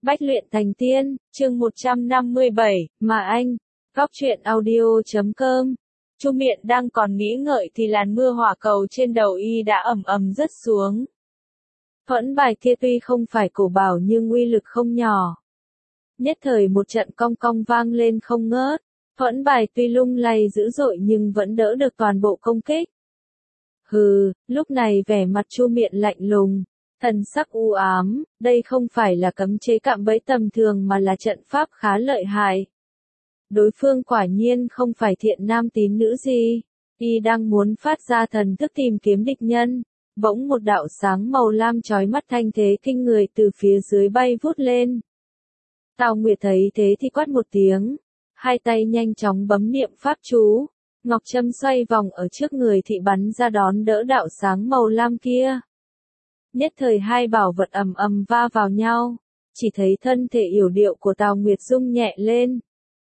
Bách luyện thành tiên, chương 157, mà anh, góc truyện audio.com. Chu Miện đang còn nghĩ ngợi thì làn mưa hỏa cầu trên đầu y đã ầm ầm rớt xuống. Thuẫn bài kia tuy không phải cổ bảo nhưng uy lực không nhỏ. Nhất thời một trận cong cong vang lên không ngớt, thuẫn bài tuy lung lay dữ dội nhưng vẫn đỡ được toàn bộ công kích. Hừ, lúc này vẻ mặt Chu Miện lạnh lùng. Thần sắc u ám, đây không phải là cấm chế cạm bẫy tầm thường mà là trận pháp khá lợi hại. Đối phương quả nhiên không phải thiện nam tín nữ gì, y đang muốn phát ra thần thức tìm kiếm địch nhân. Bỗng một đạo sáng màu lam chói mắt thanh thế kinh người từ phía dưới bay vút lên. Tào Nguyệt thấy thế thì quát một tiếng, hai tay nhanh chóng bấm niệm pháp chú, ngọc châm xoay vòng ở trước người thị bắn ra đón đỡ đạo sáng màu lam kia. Nhất thời hai bảo vật ầm ầm va vào nhau, chỉ thấy thân thể yểu điệu của Tào Nguyệt rung nhẹ lên.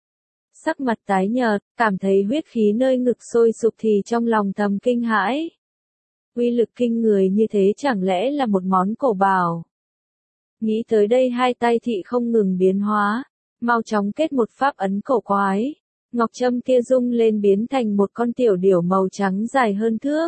Sắc mặt tái nhợt, cảm thấy huyết khí nơi ngực sôi sục thì trong lòng thầm kinh hãi. Uy lực kinh người như thế chẳng lẽ là một món cổ bảo? Nghĩ tới đây hai tay thị không ngừng biến hóa, mau chóng kết một pháp ấn cổ quái. Ngọc châm kia rung lên biến thành một con tiểu điểu màu trắng dài hơn thước.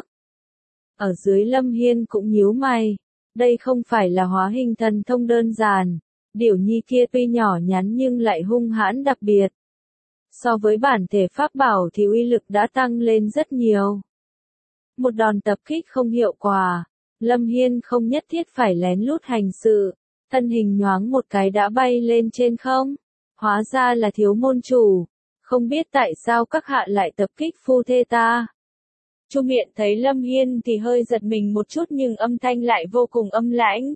Ở dưới Lâm Hiên cũng nhíu mày. Đây không phải là hóa hình thần thông đơn giản, điểu nhi kia tuy nhỏ nhắn nhưng lại hung hãn đặc biệt. So với bản thể pháp bảo thì uy lực đã tăng lên rất nhiều. Một đòn tập kích không hiệu quả, Lâm Hiên không nhất thiết phải lén lút hành sự, thân hình nhoáng một cái đã bay lên trên không. Hóa ra là Thiếu môn chủ, không biết tại sao các hạ lại tập kích phu thê ta. Chu Miện thấy Lâm Hiên thì hơi giật mình một chút nhưng âm thanh lại vô cùng âm lãnh.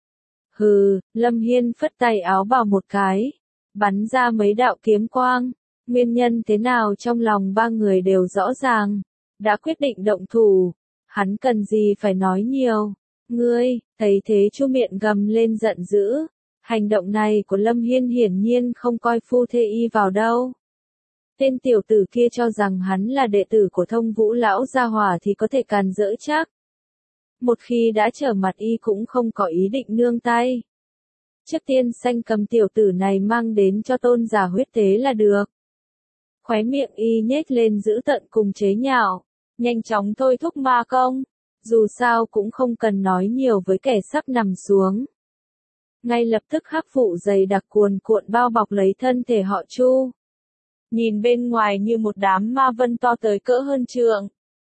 Hừ, Lâm Hiên phất tay áo bào một cái, bắn ra mấy đạo kiếm quang, nguyên nhân thế nào trong lòng ba người đều rõ ràng, đã quyết định động thủ, hắn cần gì phải nói nhiều. Ngươi, thấy thế Chu Miện gầm lên giận dữ, hành động này của Lâm Hiên hiển nhiên không coi phu thê y vào đâu. Tên tiểu tử kia cho rằng hắn là đệ tử của Thông Vũ lão gia hỏa thì có thể càn rỡ chắc. Một khi đã trở mặt y cũng không có ý định nương tay. Trước tiên sanh cầm tiểu tử này mang đến cho tôn giả huyết tế là được. Khóe miệng y nhếch lên giữ tận cùng chế nhạo, nhanh chóng thôi thúc ma công, dù sao cũng không cần nói nhiều với kẻ sắp nằm xuống. Ngay lập tức hắc vụ dày đặc cuồn cuộn bao bọc lấy thân thể họ Chu. Nhìn bên ngoài như một đám ma vân to tới cỡ hơn trượng.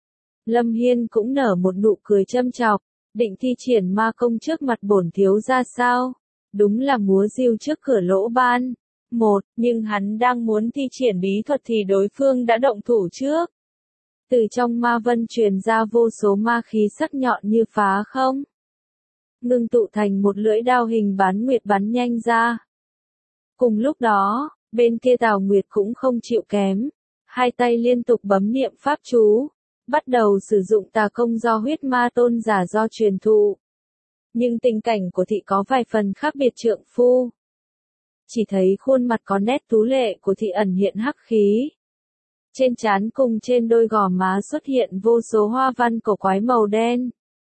Lâm Hiên cũng nở một nụ cười châm chọc, định thi triển ma công trước mặt bổn thiếu ra sao? Đúng là múa diêu trước cửa lỗ ban. Nhưng hắn đang muốn thi triển bí thuật thì đối phương đã động thủ trước. Từ trong ma vân truyền ra vô số ma khí sắc nhọn như phá không. Ngưng tụ thành một lưỡi đao hình bán nguyệt bắn nhanh ra. Cùng lúc đó, bên kia Tào Nguyệt cũng không chịu kém, hai tay liên tục bấm niệm pháp chú, bắt đầu sử dụng tà công do huyết ma tôn giả do truyền thụ. Nhưng tình cảnh của thị có vài phần khác biệt trượng phu. Chỉ thấy khuôn mặt có nét tú lệ của thị ẩn hiện hắc khí. Trên trán cùng trên đôi gò má xuất hiện vô số hoa văn cổ quái màu đen.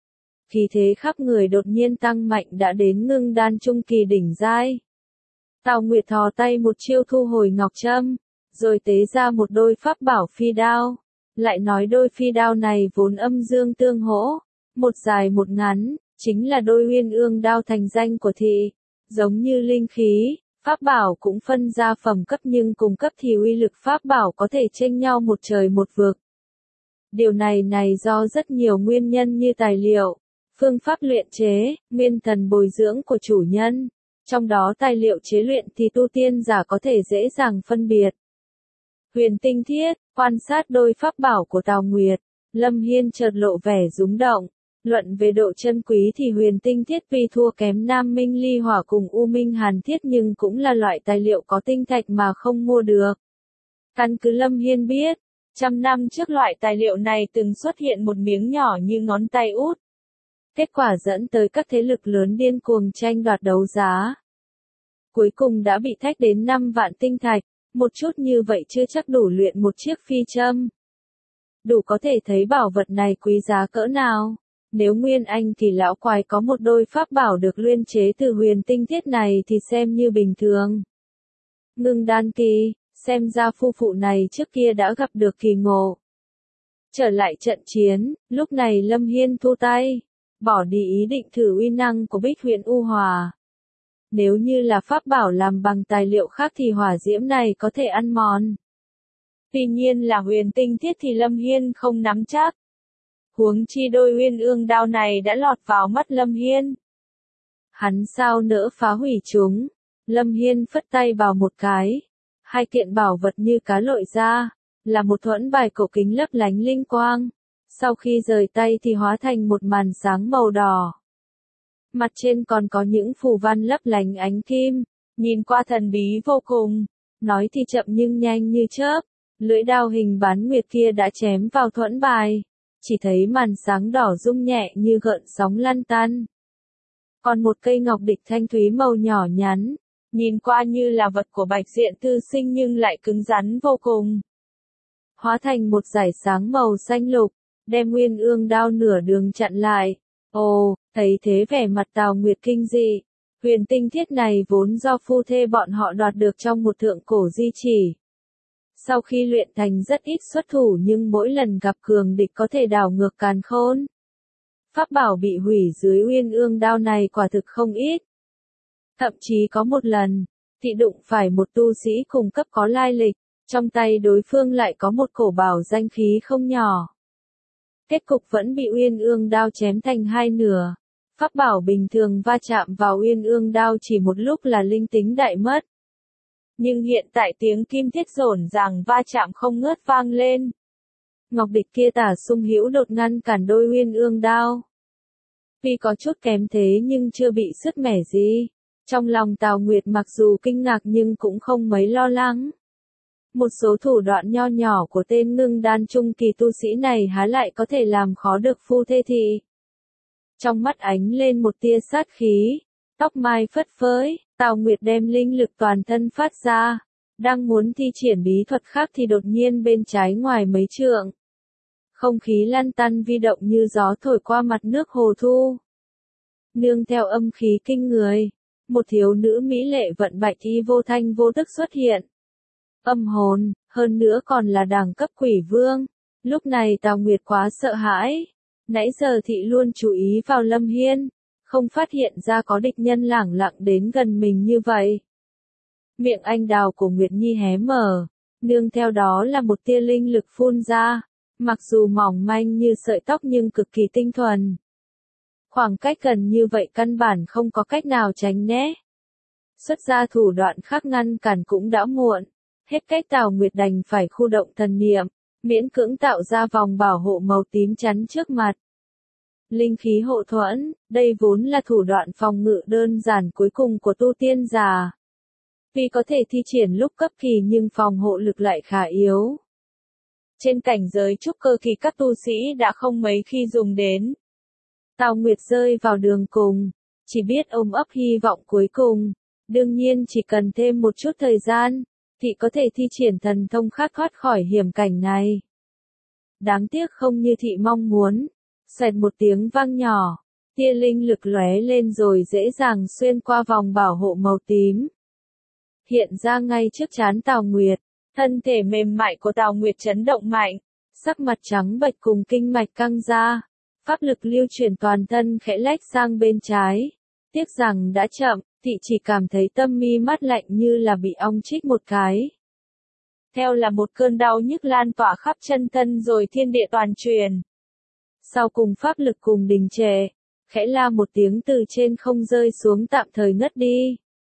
Khí thế khắp người đột nhiên tăng mạnh đã đến ngưng đan trung kỳ đỉnh giai. Tào Nguyệt thò tay một chiêu thu hồi ngọc trâm, rồi tế ra một đôi pháp bảo phi đao. Lại nói đôi phi đao này vốn âm dương tương hỗ, một dài một ngắn, chính là đôi uyên ương đao thành danh của thị. Giống như linh khí, pháp bảo cũng phân ra phẩm cấp nhưng cùng cấp thì uy lực pháp bảo có thể chênh nhau một trời một vực. Điều này do rất nhiều nguyên nhân như tài liệu, phương pháp luyện chế, nguyên thần bồi dưỡng của chủ nhân. Trong đó tài liệu chế luyện thì tu tiên giả có thể dễ dàng phân biệt. Huyền tinh thiết, quan sát đôi pháp bảo của Tào Nguyệt, Lâm Hiên chợt lộ vẻ rúng động. Luận về độ chân quý thì huyền tinh thiết tuy thua kém Nam Minh Ly Hỏa cùng U Minh Hàn Thiết nhưng cũng là loại tài liệu có tinh thạch mà không mua được. Căn cứ Lâm Hiên biết, 100 năm trước loại tài liệu này từng xuất hiện một miếng nhỏ như ngón tay út. Kết quả dẫn tới các thế lực lớn điên cuồng tranh đoạt đấu giá. Cuối cùng đã bị thách đến 5 vạn tinh thạch, một chút như vậy chưa chắc đủ luyện một chiếc phi châm. Đủ có thể thấy bảo vật này quý giá cỡ nào. Nếu Nguyên Anh kỳ lão quái có một đôi pháp bảo được luyện chế từ huyền tinh thiết này thì xem như bình thường. Ngưng đan kỳ, xem ra phu phụ này trước kia đã gặp được kỳ ngộ. Trở lại trận chiến, lúc này Lâm Hiên thu tay, bỏ đi ý định thử uy năng của Bích Huyền U Hỏa. Nếu như là pháp bảo làm bằng tài liệu khác thì hỏa diễm này có thể ăn mòn. Tuy nhiên là huyền tinh thiết thì Lâm Hiên không nắm chắc. Huống chi đôi uyên ương đao này đã lọt vào mắt Lâm Hiên. Hắn sao nỡ phá hủy chúng. Lâm Hiên phất tay vào một cái. Hai kiện bảo vật như cá lội ra, là một thuẫn bài cổ kính lấp lánh linh quang. Sau khi rời tay thì hóa thành một màn sáng màu đỏ. Mặt trên còn có những phù văn lấp lánh ánh kim, nhìn qua thần bí vô cùng. Nói thì chậm nhưng nhanh như chớp, lưỡi đao hình bán nguyệt kia đã chém vào thuẫn bài. Chỉ thấy màn sáng đỏ rung nhẹ như gợn sóng lăn tăn. Còn một cây ngọc địch thanh thúy màu nhỏ nhắn, nhìn qua như là vật của Bạch Diện Thư Sinh nhưng lại cứng rắn vô cùng. Hóa thành một dải sáng màu xanh lục, đem nguyên ương đao nửa đường chặn lại. Ồ, thấy thế vẻ mặt Tào Nguyệt kinh dị. Huyền tinh thiết này vốn do phu thê bọn họ đoạt được trong một thượng cổ di chỉ. Sau khi luyện thành rất ít xuất thủ nhưng mỗi lần gặp cường địch có thể đảo ngược càn khôn. Pháp bảo bị hủy dưới uyên ương đao này quả thực không ít. Thậm chí có một lần, thị đụng phải một tu sĩ cùng cấp có lai lịch, trong tay đối phương lại có một cổ bảo danh khí không nhỏ. Kết cục vẫn bị uyên ương đao chém thành hai nửa. Pháp bảo bình thường va chạm vào uyên ương đao chỉ một lúc là linh tính đại mất. Nhưng hiện tại tiếng kim thiết rổn ràng va chạm không ngớt vang lên. Ngọc địch kia tả sung hữu đột ngăn cản đôi uyên ương đao. Tuy có chút kém thế nhưng chưa bị sứt mẻ gì. Trong lòng Tào Nguyệt mặc dù kinh ngạc nhưng cũng không mấy lo lắng. Một số thủ đoạn nho nhỏ của tên ngưng đan trung kỳ tu sĩ này há lại có thể làm khó được phu thê thị. Trong mắt ánh lên một tia sát khí, tóc mai phất phới, Tào Nguyệt đem linh lực toàn thân phát ra, đang muốn thi triển bí thuật khác thì đột nhiên bên trái ngoài mấy trượng. Không khí lăn tăn vi động như gió thổi qua mặt nước hồ thu. Nương theo âm khí kinh người, một thiếu nữ mỹ lệ vận bạch y vô thanh vô tức xuất hiện. Âm hồn, hơn nữa còn là đẳng cấp quỷ vương. Lúc này Tào Nguyệt quá sợ hãi. Nãy giờ thị luôn chú ý vào Lâm Hiên, không phát hiện ra có địch nhân lẳng lặng đến gần mình như vậy. Miệng anh đào của Nguyệt Nhi hé mở, nương theo đó là một tia linh lực phun ra, mặc dù mỏng manh như sợi tóc nhưng cực kỳ tinh thuần. Khoảng cách gần như vậy căn bản không có cách nào tránh né. Xuất ra thủ đoạn khác ngăn cản cũng đã muộn, hết cách Tào Nguyệt đành phải khu động thần niệm, miễn cưỡng tạo ra vòng bảo hộ màu tím chắn trước mặt. Linh khí hộ thuẫn, đây vốn là thủ đoạn phòng ngự đơn giản cuối cùng của tu tiên giả. Vì có thể thi triển lúc cấp kỳ nhưng phòng hộ lực lại khá yếu. Trên cảnh giới trúc cơ kỳ các tu sĩ đã không mấy khi dùng đến. Tào Nguyệt rơi vào đường cùng, chỉ biết ôm ấp hy vọng cuối cùng. Đương nhiên chỉ cần thêm một chút thời gian, thì có thể thi triển thần thông khác thoát khỏi hiểm cảnh này. Đáng tiếc không như thị mong muốn. Xoẹt một tiếng vang nhỏ, tia linh lực lóe lên rồi dễ dàng xuyên qua vòng bảo hộ màu tím. Hiện ra ngay trước trán Tào Nguyệt, thân thể mềm mại của Tào Nguyệt chấn động mạnh, sắc mặt trắng bệch cùng kinh mạch căng ra, pháp lực lưu chuyển toàn thân khẽ lách sang bên trái. Tiếc rằng đã chậm, thị chỉ cảm thấy tâm mi mắt lạnh như là bị ong chích một cái. Theo là một cơn đau nhức lan tỏa khắp chân thân rồi thiên địa toàn truyền. Sau cùng pháp lực cùng đình trệ, khẽ la một tiếng từ trên không rơi xuống tạm thời ngất đi.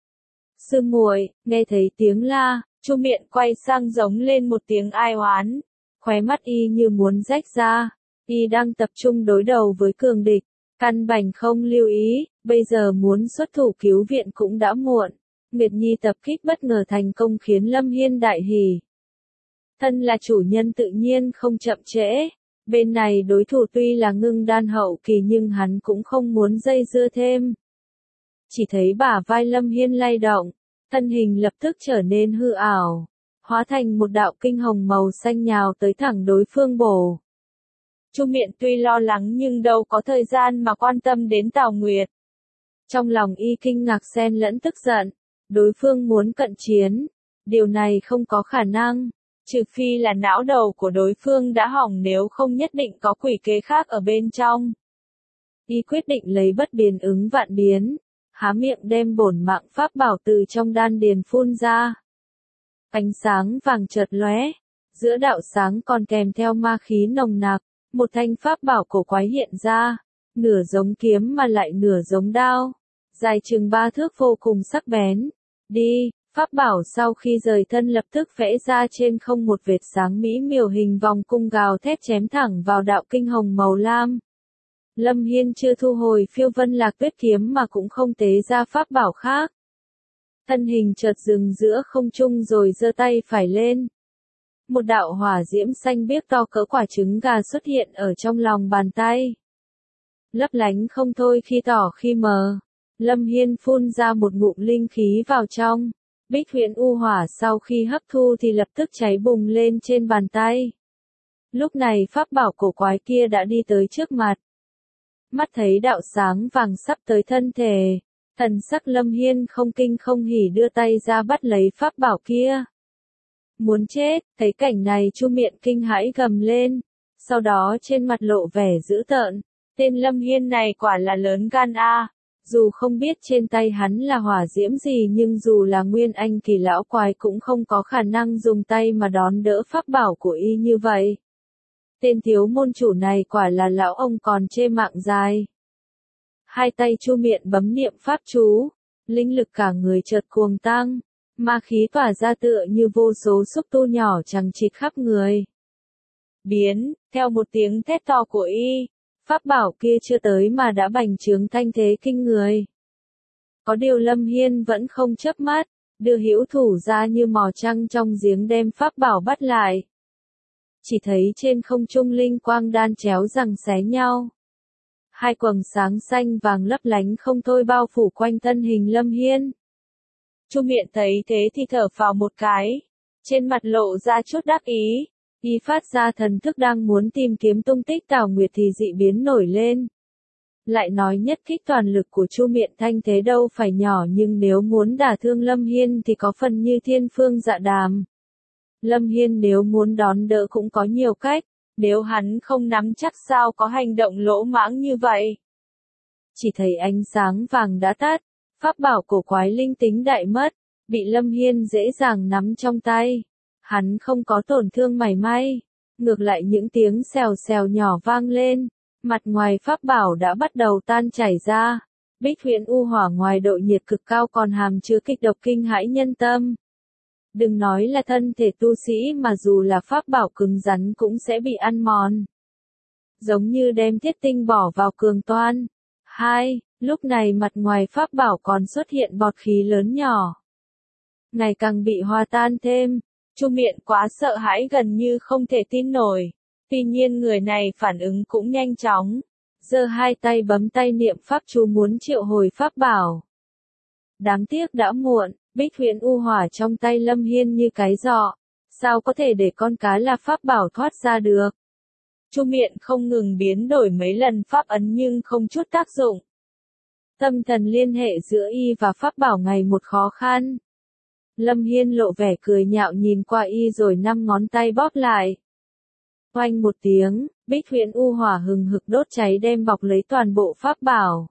Sư muội, nghe thấy tiếng la, Chu Miện quay sang giống lên một tiếng ai oán, khóe mắt y như muốn rách ra, y đang tập trung đối đầu với cường địch, căn bản không lưu ý, bây giờ muốn xuất thủ cứu viện cũng đã muộn. Nguyệt Nhi tập kích bất ngờ thành công khiến Lâm Hiên đại hỉ. Thân là chủ nhân tự nhiên không chậm trễ. Bên này đối thủ tuy là ngưng đan hậu kỳ nhưng hắn cũng không muốn dây dưa thêm. Chỉ thấy bả vai Lâm Hiên lay động, thân hình lập tức trở nên hư ảo, hóa thành một đạo kinh hồng màu xanh nhào tới thẳng đối phương bổ. Chu Miện tuy lo lắng nhưng đâu có thời gian mà quan tâm đến Tào Nguyệt. Trong lòng y kinh ngạc xen lẫn tức giận, đối phương muốn cận chiến, điều này không có khả năng, trừ phi là não đầu của đối phương đã hỏng, nếu không nhất định có quỷ kế khác ở bên trong. Y quyết định lấy bất biến ứng vạn biến, há miệng đem bổn mạng pháp bảo từ trong đan điền phun ra. Ánh sáng vàng chợt lóe, giữa đạo sáng còn kèm theo ma khí nồng nặc, một thanh pháp bảo cổ quái hiện ra, nửa giống kiếm mà lại nửa giống đao, dài chừng 3 thước vô cùng sắc bén. Đi, pháp bảo sau khi rời thân lập tức vẽ ra trên không một vệt sáng mỹ miều hình vòng cung gào thét chém thẳng vào đạo kinh hồng màu lam. Lâm Hiên chưa thu hồi phiêu vân lạc tuyết kiếm mà cũng không tế ra pháp bảo khác. Thân hình chợt dừng giữa không trung rồi giơ tay phải lên. Một đạo hỏa diễm xanh biếc to cỡ quả trứng gà xuất hiện ở trong lòng bàn tay. Lấp lánh không thôi khi tỏ khi mờ. Lâm Hiên phun ra một ngụm linh khí vào trong. Bích Huyễn U Hỏa sau khi hấp thu thì lập tức cháy bùng lên trên bàn tay. Lúc này pháp bảo cổ quái kia đã đi tới trước mặt. Mắt thấy đạo sáng vàng sắp tới thân thể, thần sắc Lâm Hiên không kinh không hỉ đưa tay ra bắt lấy pháp bảo kia. Muốn chết, thấy cảnh này Chu Miện kinh hãi gầm lên, sau đó trên mặt lộ vẻ dữ tợn, tên Lâm Hiên này quả là lớn gan a. Dù không biết trên tay hắn là hỏa diễm gì nhưng dù là nguyên anh kỳ lão quái cũng không có khả năng dùng tay mà đón đỡ pháp bảo của y như vậy. Tên thiếu môn chủ này quả là lão ông còn chê mạng dài. Hai tay Chu Miện bấm niệm pháp chú, linh lực cả người chợt cuồng tăng, ma khí tỏa ra tựa như vô số xúc tu nhỏ chằng chịt khắp người. Biến, theo một tiếng thét to của y, pháp bảo kia chưa tới mà đã bành trướng thanh thế kinh người. Có điều Lâm Hiên vẫn không chớp mắt, đưa hữu thủ ra như mò trăng trong giếng đem pháp bảo bắt lại. Chỉ thấy trên không trung linh quang đan chéo giằng xé nhau. Hai quầng sáng xanh vàng lấp lánh không thôi bao phủ quanh thân hình Lâm Hiên. Chu Miện thấy thế thì thở phào một cái, trên mặt lộ ra chút đắc ý, y phát ra thần thức đang muốn tìm kiếm tung tích Tào Nguyệt thì dị biến nổi lên. Lại nói nhất kích toàn lực của Chu Miện thanh thế đâu phải nhỏ nhưng nếu muốn đả thương Lâm Hiên thì có phần như thiên phương dạ đàm. Lâm Hiên nếu muốn đón đỡ cũng có nhiều cách, nếu hắn không nắm chắc sao có hành động lỗ mãng như vậy. Chỉ thấy ánh sáng vàng đã tắt, pháp bảo cổ quái linh tính đại mất, bị Lâm Hiên dễ dàng nắm trong tay. Hắn không có tổn thương mảy may, ngược lại những tiếng xèo xèo nhỏ vang lên, mặt ngoài pháp bảo đã bắt đầu tan chảy ra. Bích Huyễn U Hỏa ngoài độ nhiệt cực cao còn hàm chứa kịch độc kinh hãi nhân tâm. Đừng nói là thân thể tu sĩ mà dù là pháp bảo cứng rắn cũng sẽ bị ăn mòn. Giống như đem thiết tinh bỏ vào cường toan. Lúc này mặt ngoài pháp bảo còn xuất hiện bọt khí lớn nhỏ. Ngày càng bị hòa tan thêm, Chu Miện quá sợ hãi gần như không thể tin nổi. Tuy nhiên người này phản ứng cũng nhanh chóng, giơ hai tay bấm tay niệm pháp chú muốn triệu hồi pháp bảo. Đáng tiếc đã muộn. Bích Huyễn U Hỏa trong tay Lâm Hiên như cái giọ, sao có thể để con cá là pháp bảo thoát ra được. Chu Miện không ngừng biến đổi mấy lần pháp ấn nhưng không chút tác dụng. Tâm thần liên hệ giữa y và pháp bảo ngày một khó khăn. Lâm Hiên lộ vẻ cười nhạo nhìn qua y rồi 5 ngón tay bóp lại. Oanh một tiếng, Bích Huyễn U Hỏa hừng hực đốt cháy đem bọc lấy toàn bộ pháp bảo.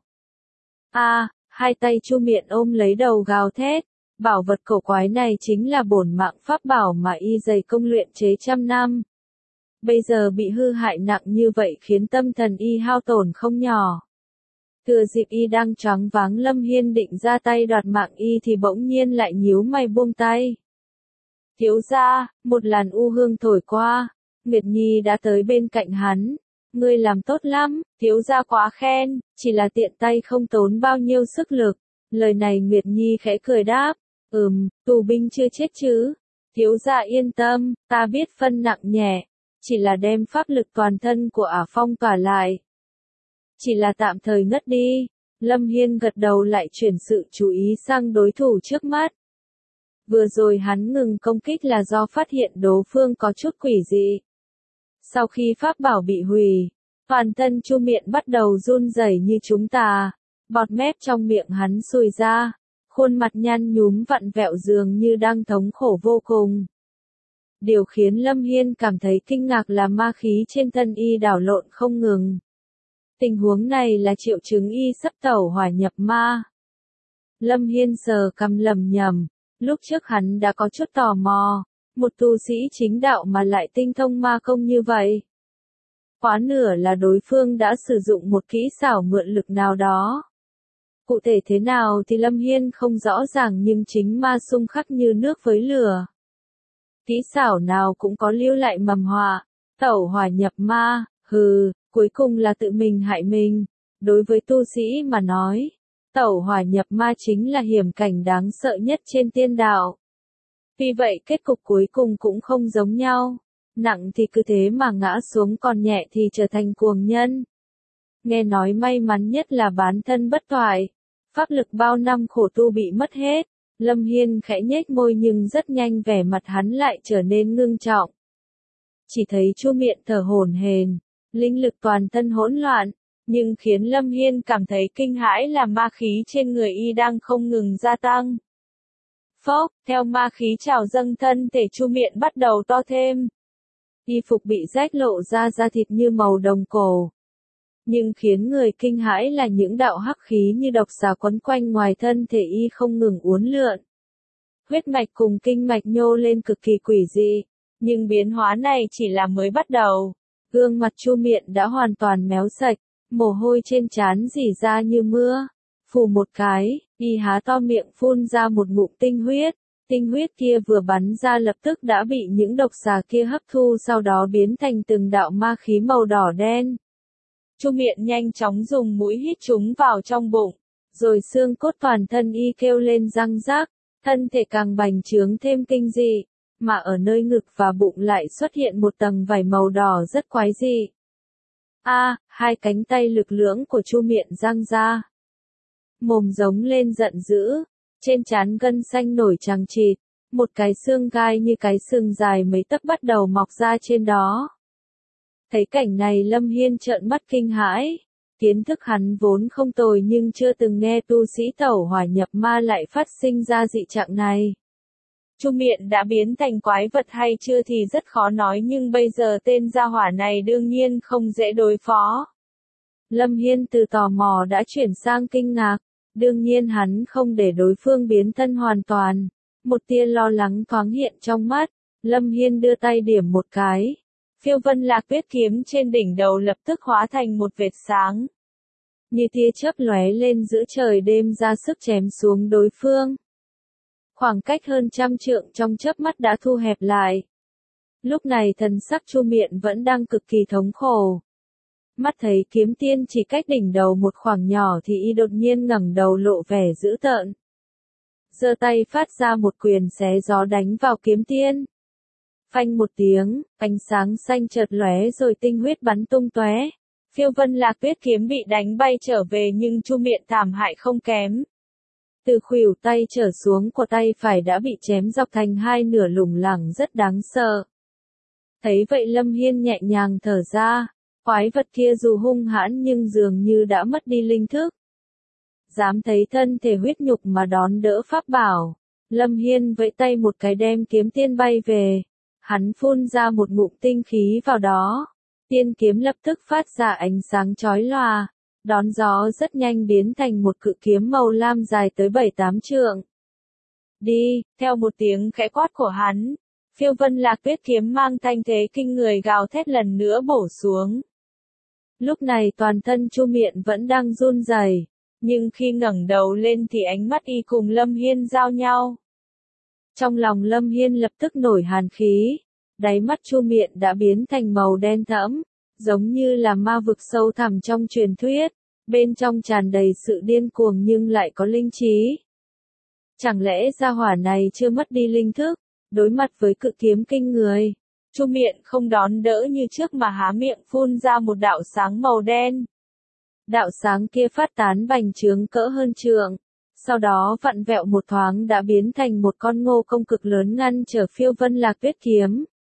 Hai tay Chu Miện ôm lấy đầu gào thét. Bảo vật cổ quái này chính là bổn mạng pháp bảo mà y dày công luyện chế trăm năm. Bây giờ bị hư hại nặng như vậy khiến tâm thần y hao tổn không nhỏ. Thừa dịp y đang choáng váng Lâm Hiên định ra tay đoạt mạng y thì bỗng nhiên lại nhíu mày buông tay. Thiếu gia, một làn u hương thổi qua, Nguyệt Nhi đã tới bên cạnh hắn. Ngươi làm tốt lắm, thiếu gia quá khen, chỉ là tiện tay không tốn bao nhiêu sức lực. Lời này Nguyệt Nhi khẽ cười đáp. Tù binh chưa chết chứ. Thiếu gia yên tâm, ta biết phân nặng nhẹ. Chỉ là đem pháp lực toàn thân của Ả Phong tỏa lại. Chỉ là tạm thời ngất đi. Lâm Hiên gật đầu lại chuyển sự chú ý sang đối thủ trước mắt. Vừa rồi hắn ngừng công kích là do phát hiện đối phương có chút quỷ dị. Sau khi pháp bảo bị hủy, toàn thân Chu Miện bắt đầu run rẩy như chúng ta, bọt mép trong miệng hắn sùi ra, khuôn mặt nhăn nhúm vặn vẹo dường như đang thống khổ vô cùng. Điều khiến Lâm Hiên cảm thấy kinh ngạc là ma khí trên thân y đảo lộn không ngừng. Tình huống này là triệu chứng y sắp tẩu hỏa nhập ma. Lâm Hiên sờ cằm lẩm nhẩm, lúc trước hắn đã có chút tò mò, một tu sĩ chính đạo mà lại tinh thông ma công như vậy. Quá nửa là đối phương đã sử dụng một kỹ xảo mượn lực nào đó. Cụ thể thế nào thì Lâm Hiên không rõ ràng nhưng chính ma xung khắc như nước với lửa. Kỹ xảo nào cũng có lưu lại mầm họa, tẩu hỏa nhập ma, cuối cùng là tự mình hại mình. Đối với tu sĩ mà nói, tẩu hỏa nhập ma chính là hiểm cảnh đáng sợ nhất trên tiên đạo. Vì vậy kết cục cuối cùng cũng không giống nhau, nặng thì cứ thế mà ngã xuống còn nhẹ thì trở thành cuồng nhân. Nghe nói may mắn nhất là bán thân bất toại, pháp lực bao năm khổ tu bị mất hết. Lâm Hiên khẽ nhếch môi nhưng rất nhanh vẻ mặt hắn lại trở nên ngưng trọng. Chỉ thấy Chu Miện thở hổn hển, linh lực toàn thân hỗn loạn, nhưng khiến Lâm Hiên cảm thấy kinh hãi là ma khí trên người y đang không ngừng gia tăng. Phốc, theo ma khí trào dâng thân thể Chu Miện bắt đầu to thêm. Y phục bị rách lộ ra da thịt như màu đồng cổ. Nhưng khiến người kinh hãi là những đạo hắc khí như độc xà quấn quanh ngoài thân thể y không ngừng uốn lượn. Huyết mạch cùng kinh mạch nhô lên cực kỳ quỷ dị, nhưng biến hóa này chỉ là mới bắt đầu. Gương mặt Chu Miện đã hoàn toàn méo sạch, mồ hôi trên trán rỉ ra như mưa. Phù một cái, y há to miệng phun ra một ngụm tinh huyết. Tinh huyết kia vừa bắn ra lập tức đã bị những độc xà kia hấp thu sau đó biến thành từng đạo ma khí màu đỏ đen. Chu Miện nhanh chóng dùng mũi hít chúng vào trong bụng, rồi xương cốt toàn thân y kêu lên răng rác, thân thể càng bành trướng thêm kinh dị, mà ở nơi ngực và bụng lại xuất hiện một tầng vảy màu đỏ rất quái dị. Hai cánh tay lực lưỡng của Chu Miện giang ra. Mồm giống lên giận dữ, trên trán gân xanh nổi chằng chịt, một cái xương gai như cái sừng dài mấy tấc bắt đầu mọc ra trên đó. Thấy cảnh này Lâm Hiên trợn mắt kinh hãi, kiến thức hắn vốn không tồi nhưng chưa từng nghe tu sĩ tẩu hỏa nhập ma lại phát sinh ra dị trạng này. Chu Miện đã biến thành quái vật hay chưa thì rất khó nói nhưng bây giờ tên gia hỏa này đương nhiên không dễ đối phó. Lâm Hiên từ tò mò đã chuyển sang kinh ngạc, đương nhiên hắn không để đối phương biến thân hoàn toàn. Một tia lo lắng thoáng hiện trong mắt, Lâm Hiên đưa tay điểm một cái. Phiêu Vân Lạc Tuyết kiếm trên đỉnh đầu lập tức hóa thành một vệt sáng. Như tia chớp lóe lên giữa trời đêm ra sức chém xuống đối phương. Khoảng cách hơn 100 trượng trong chớp mắt đã thu hẹp lại. Lúc này thần sắc Chu Miện vẫn đang cực kỳ thống khổ. Mắt thấy kiếm tiên chỉ cách đỉnh đầu một khoảng nhỏ thì y đột nhiên ngẩng đầu lộ vẻ dữ tợn. Giơ tay phát ra một quyền xé gió đánh vào kiếm tiên. Phanh một tiếng, ánh sáng xanh chợt lóe rồi tinh huyết bắn tung tóe. Phiêu Vân Lạc Tuyết kiếm bị đánh bay trở về nhưng Chu Miện thảm hại không kém. Từ khuỷu tay trở xuống của tay phải đã bị chém dọc thành hai nửa lủng lẳng rất đáng sợ. Thấy vậy Lâm Hiên nhẹ nhàng thở ra, quái vật kia dù hung hãn nhưng dường như đã mất đi linh thức. Dám thấy thân thể huyết nhục mà đón đỡ pháp bảo, Lâm Hiên vẫy tay một cái đem kiếm tiên bay về. Hắn phun ra một ngụm tinh khí vào đó. Tiên kiếm lập tức phát ra ánh sáng chói lòa, đón gió rất nhanh biến thành một cự kiếm màu lam dài tới 7-8 trượng. Đi, theo một tiếng khẽ quát của hắn, Phiêu Vân Lạc Tuyết kiếm mang thanh thế kinh người gào thét lần nữa bổ xuống. Lúc này toàn thân Chu Miện vẫn đang run rẩy, nhưng khi ngẩng đầu lên thì ánh mắt y cùng Lâm Hiên giao nhau. Trong lòng Lâm Hiên lập tức nổi hàn khí, đáy mắt Chu Miện đã biến thành màu đen thẫm, giống như là ma vực sâu thẳm trong truyền thuyết, bên trong tràn đầy sự điên cuồng nhưng lại có linh trí. Chẳng lẽ gia hỏa này chưa mất đi linh thức, đối mặt với cự kiếm kinh người, Chu Miện không đón đỡ như trước mà há miệng phun ra một đạo sáng màu đen. Đạo sáng kia phát tán bành trướng cỡ hơn trượng. Sau đó vặn vẹo một thoáng đã biến thành một con ngô công cực lớn ngăn trở Phiêu Vân Lạc Tuyết kiếm.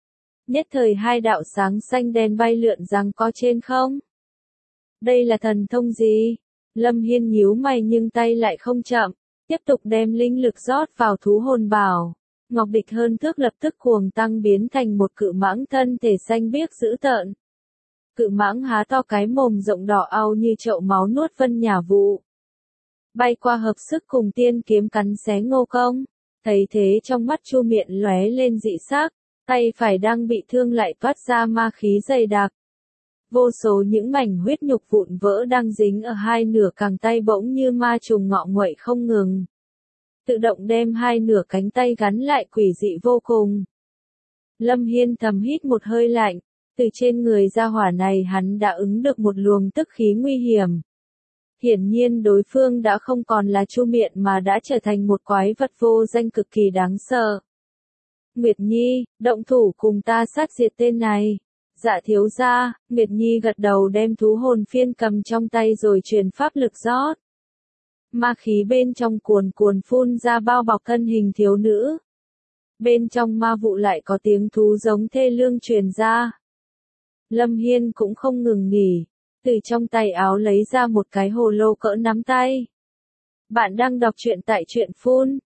Nhất thời hai đạo sáng xanh đen bay lượn giằng co trên không. Đây là thần thông gì? Lâm Hiên nhíu mày nhưng tay lại không chậm, tiếp tục đem linh lực rót vào thú hồn bảo. Ngọc địch hơn thước lập tức cuồng tăng biến thành một cự mãng thân thể xanh biếc dữ tợn. Cự mãng há to cái mồm rộng đỏ au như chậu máu nuốt Vân Nhả Vụ. Bay qua hợp sức cùng tiên kiếm cắn xé Ngô Công. Thấy thế trong mắt Chu Miện lóe lên dị sắc, tay phải đang bị thương lại toát ra ma khí dày đặc. Vô số những mảnh huyết nhục vụn vỡ đang dính ở hai nửa cẳng tay bỗng như ma trùng ngọ nguậy không ngừng. Tự động đem hai nửa cánh tay gắn lại quỷ dị vô cùng. Lâm Hiên thầm hít một hơi lạnh, từ trên người gia hỏa này hắn đã ứng được một luồng tức khí nguy hiểm. Hiển nhiên đối phương đã không còn là Chu Miện mà đã trở thành một quái vật vô danh cực kỳ đáng sợ. Nguyệt Nhi, động thủ cùng ta sát diệt tên này. Dạ thiếu gia, Nguyệt Nhi gật đầu đem thú hồn phiên cầm trong tay rồi truyền pháp lực rót. Ma khí bên trong cuồn cuồn phun ra bao bọc thân hình thiếu nữ. Bên trong ma vụ lại có tiếng thú giống thê lương truyền ra. Lâm Hiên cũng không ngừng nghỉ, từ trong tay áo lấy ra một cái hồ lô cỡ nắm tay. Bạn đang đọc truyện tại truyện phun.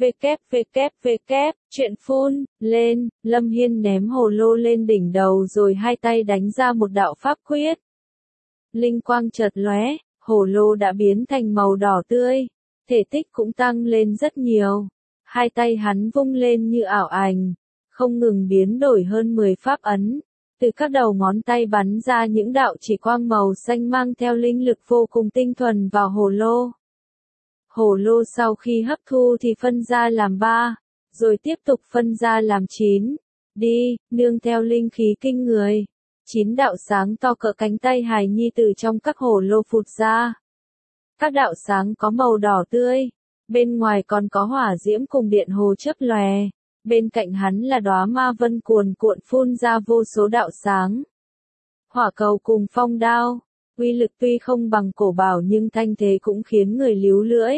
Truyện phun, lên, Lâm Hiên ném hồ lô lên đỉnh đầu rồi hai tay đánh ra một đạo pháp quyết. Linh quang chợt lóe, hồ lô đã biến thành màu đỏ tươi, thể tích cũng tăng lên rất nhiều. Hai tay hắn vung lên như ảo ảnh, không ngừng biến đổi hơn 10 pháp ấn. Từ các đầu ngón tay bắn ra những đạo chỉ quang màu xanh mang theo linh lực vô cùng tinh thuần vào hồ lô. Hồ lô sau khi hấp thu thì phân ra làm 3, rồi tiếp tục phân ra làm 9. Đi, nương theo linh khí kinh người. 9 đạo sáng to cỡ cánh tay hài nhi từ trong các hồ lô phụt ra. Các đạo sáng có màu đỏ tươi, bên ngoài còn có hỏa diễm cùng điện hồ chớp lòe. Bên cạnh hắn là đóa ma vân cuồn cuộn phun ra vô số đạo sáng. Hỏa cầu cùng phong đao, uy lực tuy không bằng cổ bảo nhưng thanh thế cũng khiến người líu lưỡi.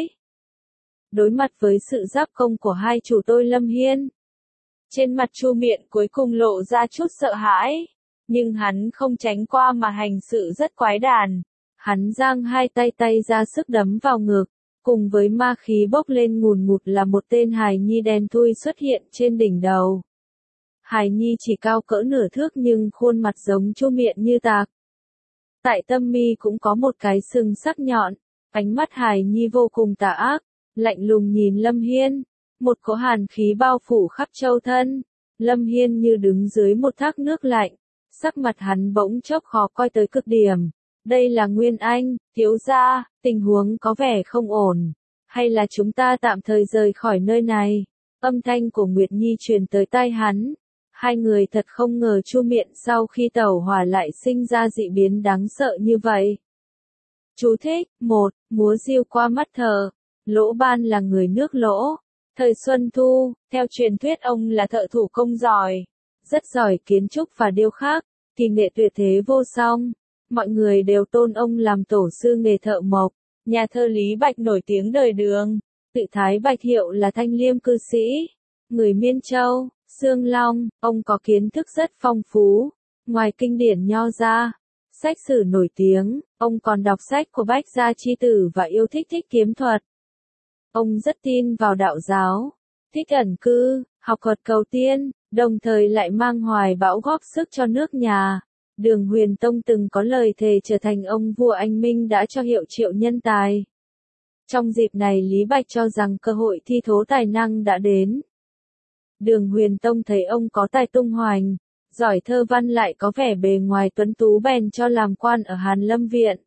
Đối mặt với sự giáp công của hai chủ tôi Lâm Hiên, trên mặt Chu Miện cuối cùng lộ ra chút sợ hãi, nhưng hắn không tránh qua mà hành sự rất quái đản. Hắn giang hai tay ra sức đấm vào ngực, cùng với ma khí bốc lên ngùn ngụt là một tên hài nhi đen thui xuất hiện trên đỉnh đầu. Hài nhi chỉ cao cỡ nửa thước nhưng khuôn mặt giống Chu Miện như tạc. Tại tâm mi cũng có một cái sừng sắc nhọn, ánh mắt hài nhi vô cùng tà ác, lạnh lùng nhìn Lâm Hiên, một cỗ hàn khí bao phủ khắp châu thân. Lâm Hiên như đứng dưới một thác nước lạnh, sắc mặt hắn bỗng chốc khó coi tới cực điểm. Đây là Nguyên Anh, thiếu gia, tình huống có vẻ không ổn, hay là chúng ta tạm thời rời khỏi nơi này? Âm thanh của Nguyệt Nhi truyền tới tai hắn. Hai người thật không ngờ Chu Miện sau khi tẩu hỏa lại sinh ra dị biến đáng sợ như vậy. Chú thích, 1. Múa diêu qua mắt thờ. Lỗ Ban là người nước Lỗ. Thời Xuân Thu, theo truyền thuyết ông là thợ thủ công giỏi, rất giỏi kiến trúc và điêu khắc, kỳ nghệ tuyệt thế vô song. Mọi người đều tôn ông làm tổ sư nghề thợ mộc. Nhà thơ Lý Bạch nổi tiếng đời Đường, tự Thái Bạch hiệu là thanh liêm cư sĩ, người Miên Châu, Sương Long. Ông có kiến thức rất phong phú, ngoài kinh điển nho ra, sách sử nổi tiếng, ông còn đọc sách của Bách Gia Chi Tử và yêu thích kiếm thuật. Ông rất tin vào đạo giáo, thích ẩn cư, học thuật cầu tiên, đồng thời lại mang hoài bão góp sức cho nước nhà. Đường Huyền Tông từng có lời thề trở thành ông vua anh minh đã cho hiệu triệu nhân tài. Trong dịp này Lý Bạch cho rằng cơ hội thi thố tài năng đã đến. Đường Huyền Tông thấy ông có tài tung hoành, giỏi thơ văn lại có vẻ bề ngoài tuấn tú bèn cho làm quan ở Hàn Lâm Viện.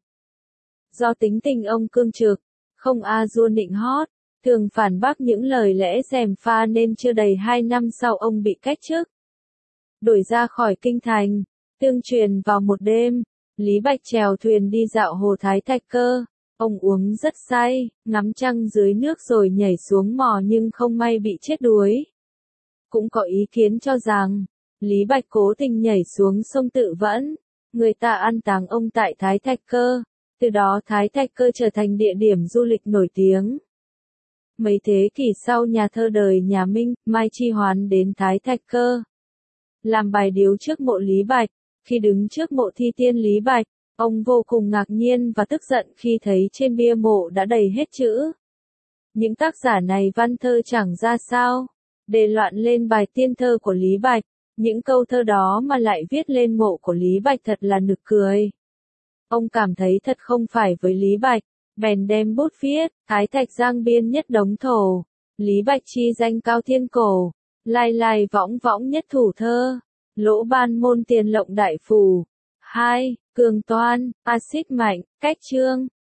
Do tính tình ông cương trực, không a dua nịnh hót, thường phản bác những lời lẽ gièm pha nên chưa đầy 2 năm sau ông bị cách chức. Đuổi ra khỏi kinh thành. Tương truyền vào một đêm, Lý Bạch chèo thuyền đi dạo hồ Thái Thạch Cơ. Ông uống rất say, ngắm trăng dưới nước rồi nhảy xuống mò nhưng không may bị chết đuối. Cũng có ý kiến cho rằng, Lý Bạch cố tình nhảy xuống sông tự vẫn. Người ta an táng ông tại Thái Thạch Cơ, từ đó Thái Thạch Cơ trở thành địa điểm du lịch nổi tiếng. Mấy thế kỷ sau nhà thơ đời nhà Minh, Mai Chi Hoán đến Thái Thạch Cơ. làm bài điếu trước mộ Lý Bạch. Khi đứng trước mộ thi tiên Lý Bạch, ông vô cùng ngạc nhiên và tức giận khi thấy trên bia mộ đã đầy hết chữ. Những tác giả này văn thơ chẳng ra sao, để loạn lên bài tiên thơ của Lý Bạch. Những câu thơ đó mà lại viết lên mộ của Lý Bạch thật là nực cười. Ông cảm thấy thật không phải với Lý Bạch, bèn đem bút viết, Thái Thạch Giang biên nhất đống thổ, Lý Bạch chi danh cao thiên cổ, lai lai võng võng nhất thủ thơ, lỗ ban môn tiền lộng đại phù. 2. Cường toan, axit mạnh, cách chương.